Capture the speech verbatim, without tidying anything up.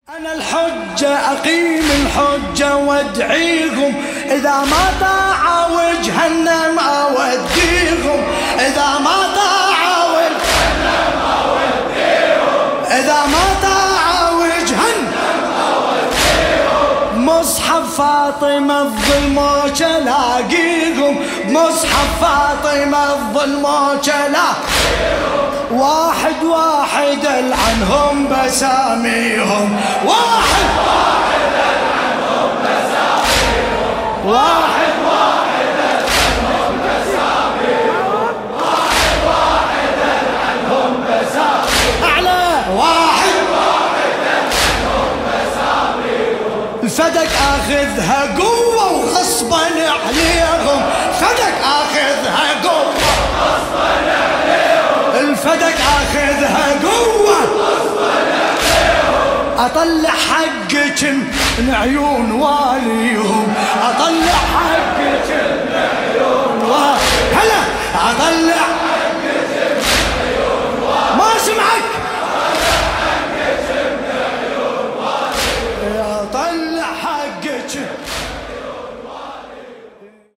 أنا الحجة أقيم الحجة وادعيهم، إذا ما طاعوا جهنم أوديهم، إذا ما طاعوا جهنم أوديهم، إذا ما طاعوا جهنم أوديهم. مصحف فاطمة الظلموش لاقيهم، مصحف فاطمة الظلموش لاقيهم. واحد واحد العنهم بساميهم، واحد واحد العنهم بساميهم، واحد واحد العنهم بساميهم، واحد واحد العنهم بساميهم، أعلى واحد واحد العنهم بساميهم. الفدك آخذها قوة وغصبا عليهم، فدك آخذها قوة وغصبا عليهم، الفدك آخذها قوة غصبا عليهم. أطلع حقك من عيون واليهم، أطلع